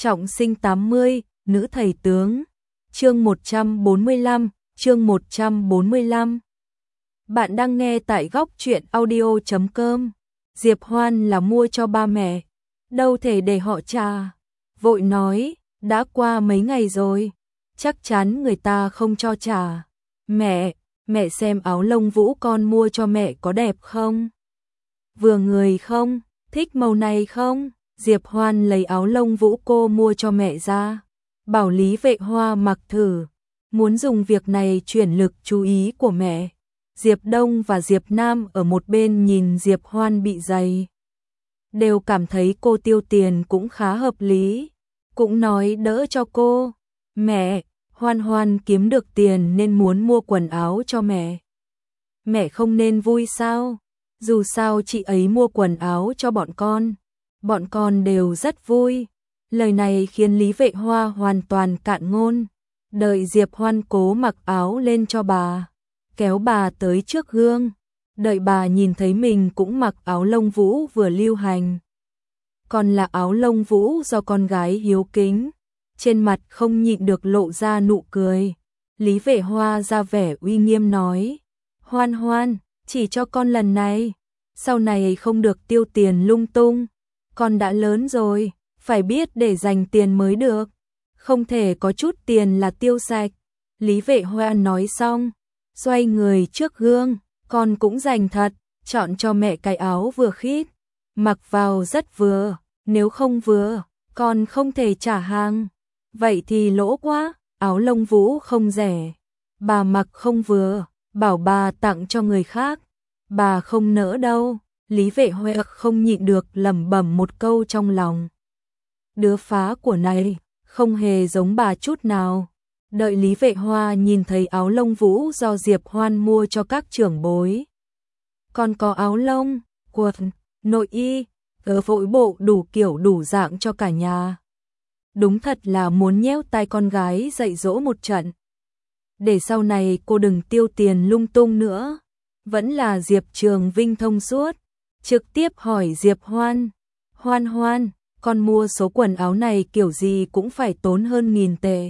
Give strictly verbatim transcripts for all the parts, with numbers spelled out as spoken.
Trọng sinh tám mươi, nữ thầy tướng. Chương một trăm bốn mươi lăm, chương một trăm bốn mươi lăm. Bạn đang nghe tại góc truyện audio chấm com. Diệp Hoan là mua cho ba mẹ, đâu thể để họ trả. Vội nói, đã qua mấy ngày rồi, chắc chắn người ta không cho trả. Mẹ, mẹ xem áo lông vũ con mua cho mẹ có đẹp không? Vừa người không? Thích màu này không? Diệp Hoan lấy áo lông vũ cô mua cho mẹ ra, bảo Lý Vệ Hoa mặc thử, muốn dùng việc này chuyển lực chú ý của mẹ. Diệp Đông và Diệp Nam ở một bên nhìn Diệp Hoan bị giày, đều cảm thấy cô tiêu tiền cũng khá hợp lý, cũng nói đỡ cho cô. Mẹ, Hoan Hoan kiếm được tiền nên muốn mua quần áo cho mẹ. Mẹ không nên vui sao? Dù sao chị ấy mua quần áo cho bọn con, bọn con đều rất vui. Lời này khiến Lý Vệ Hoa hoàn toàn cạn ngôn. Đợi Diệp Hoan cố mặc áo lên cho bà, kéo bà tới trước gương, đợi bà nhìn thấy mình cũng mặc áo lông vũ vừa lưu hành, còn là áo lông vũ do con gái hiếu kính, trên mặt không nhịn được lộ ra nụ cười. Lý Vệ Hoa ra vẻ uy nghiêm nói, Hoan Hoan, chỉ cho con lần này, sau này không được tiêu tiền lung tung, con đã lớn rồi, phải biết để dành tiền mới được, không thể có chút tiền là tiêu sạch. Lý Vệ Hoa nói xong, xoay người trước gương, con cũng dành thật, chọn cho mẹ cái áo vừa khít, mặc vào rất vừa, nếu không vừa, con không thể trả hàng, vậy thì lỗ quá. Áo lông vũ không rẻ, bà mặc không vừa, bảo bà tặng cho người khác, bà không nỡ đâu. Lý Vệ Hoa không nhịn được lẩm bẩm một câu trong lòng, đứa phá của này không hề giống bà chút nào. Đợi Lý Vệ Hoa nhìn thấy áo lông vũ do Diệp Hoan mua cho các trưởng bối, còn có áo lông, quần, nội y, ở phối bộ đủ kiểu đủ dạng cho cả nhà. Đúng thật là muốn nhéo tai con gái dạy dỗ một trận, để sau này cô đừng tiêu tiền lung tung nữa. Vẫn là Diệp Trường Vinh thông suốt, trực tiếp hỏi Diệp Hoan, Hoan Hoan, con mua số quần áo này kiểu gì cũng phải tốn hơn nghìn tệ.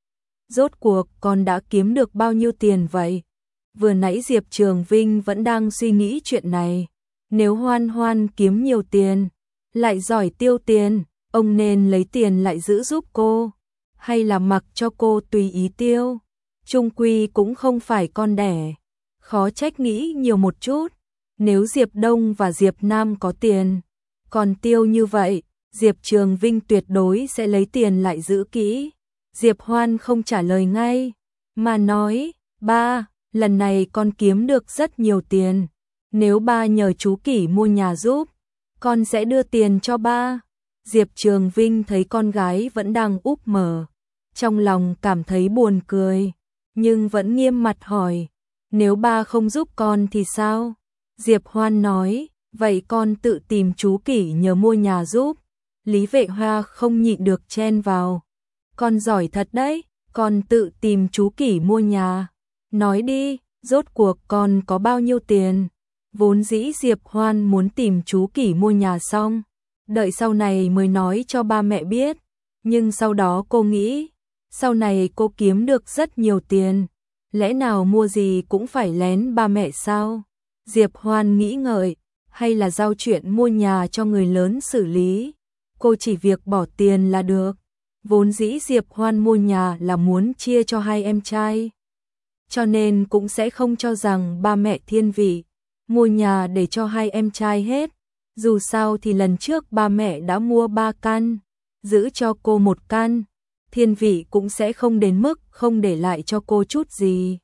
Rốt cuộc con đã kiếm được bao nhiêu tiền vậy? Vừa nãy Diệp Trường Vinh vẫn đang suy nghĩ chuyện này, nếu Hoan Hoan kiếm nhiều tiền, lại giỏi tiêu tiền, ông nên lấy tiền lại giữ giúp cô, hay là mặc cho cô tùy ý tiêu, chung quy cũng không phải con đẻ. Khó trách nghĩ nhiều một chút, nếu Diệp Đông và Diệp Nam có tiền, còn tiêu như vậy, Diệp Trường Vinh tuyệt đối sẽ lấy tiền lại giữ kỹ. Diệp Hoan không trả lời ngay, mà nói, ba, lần này con kiếm được rất nhiều tiền, nếu ba nhờ chú Kỷ mua nhà giúp, con sẽ đưa tiền cho ba. Diệp Trường Vinh thấy con gái vẫn đang úp mở, trong lòng cảm thấy buồn cười, nhưng vẫn nghiêm mặt hỏi, nếu ba không giúp con thì sao? Diệp Hoan nói, vậy con tự tìm chú Kỷ nhờ mua nhà giúp. Lý Vệ Hoa không nhịn được chen vào, con giỏi thật đấy, con tự tìm chú Kỷ mua nhà. Nói đi, rốt cuộc con có bao nhiêu tiền? Vốn dĩ Diệp Hoan muốn tìm chú Kỷ mua nhà xong, đợi sau này mới nói cho ba mẹ biết, nhưng sau đó cô nghĩ, sau này cô kiếm được rất nhiều tiền, lẽ nào mua gì cũng phải lén ba mẹ sao? Diệp Hoan nghĩ ngợi, hay là giao chuyện mua nhà cho người lớn xử lý, cô chỉ việc bỏ tiền là được. Vốn dĩ Diệp Hoan mua nhà là muốn chia cho hai em trai, cho nên cũng sẽ không cho rằng ba mẹ thiên vị mua nhà để cho hai em trai hết. Dù sao thì lần trước ba mẹ đã mua ba căn, giữ cho cô một căn, thiên vị cũng sẽ không đến mức không để lại cho cô chút gì.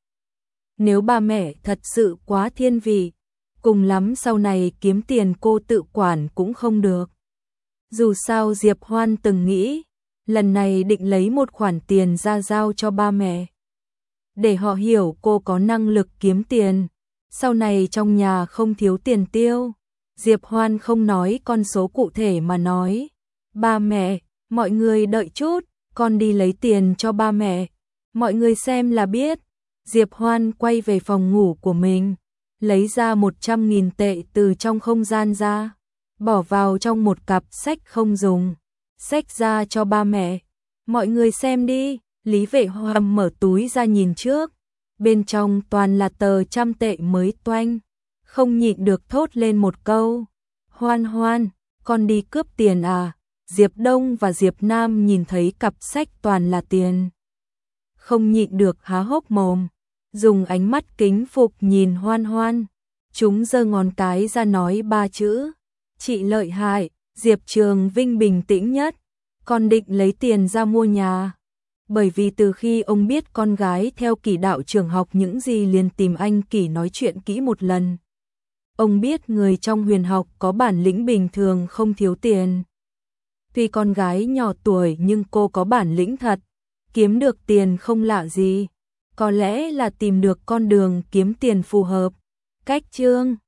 Nếu ba mẹ thật sự quá thiên vị, cùng lắm sau này kiếm tiền cô tự quản cũng không được. Dù sao Diệp Hoan từng nghĩ, lần này định lấy một khoản tiền ra giao cho ba mẹ, để họ hiểu cô có năng lực kiếm tiền, sau này trong nhà không thiếu tiền tiêu. Diệp Hoan không nói con số cụ thể mà nói, ba mẹ, mọi người đợi chút, con đi lấy tiền cho ba mẹ, mọi người xem là biết. Diệp Hoan quay về phòng ngủ của mình, lấy ra một trăm nghìn tệ từ trong không gian ra, bỏ vào trong một cặp sách không dùng. xách ra cho ba mẹ. Mọi người xem đi, Lý Vệ Hoàm mở túi ra nhìn trước. Bên trong toàn là tờ trăm tệ mới toanh. Không nhịn được thốt lên một câu. Hoan Hoan, con đi cướp tiền à? Diệp Đông và Diệp Nam nhìn thấy cặp sách toàn là tiền. Không nhịn được há hốc mồm. Dùng ánh mắt kính phục nhìn Hoan Hoan. Chúng giơ ngón cái ra nói ba chữ. Chị lợi hại. Diệp Trường Vinh bình tĩnh nhất. Con định lấy tiền ra mua nhà. Bởi vì từ khi ông biết con gái theo Kỷ đạo trường học những gì liền tìm anh Kỷ nói chuyện kỹ một lần. Ông biết người trong huyền học có bản lĩnh bình thường không thiếu tiền. Tuy con gái nhỏ tuổi nhưng cô có bản lĩnh thật. Kiếm được tiền không lạ gì. Có lẽ là tìm được con đường kiếm tiền phù hợp. Cách Trương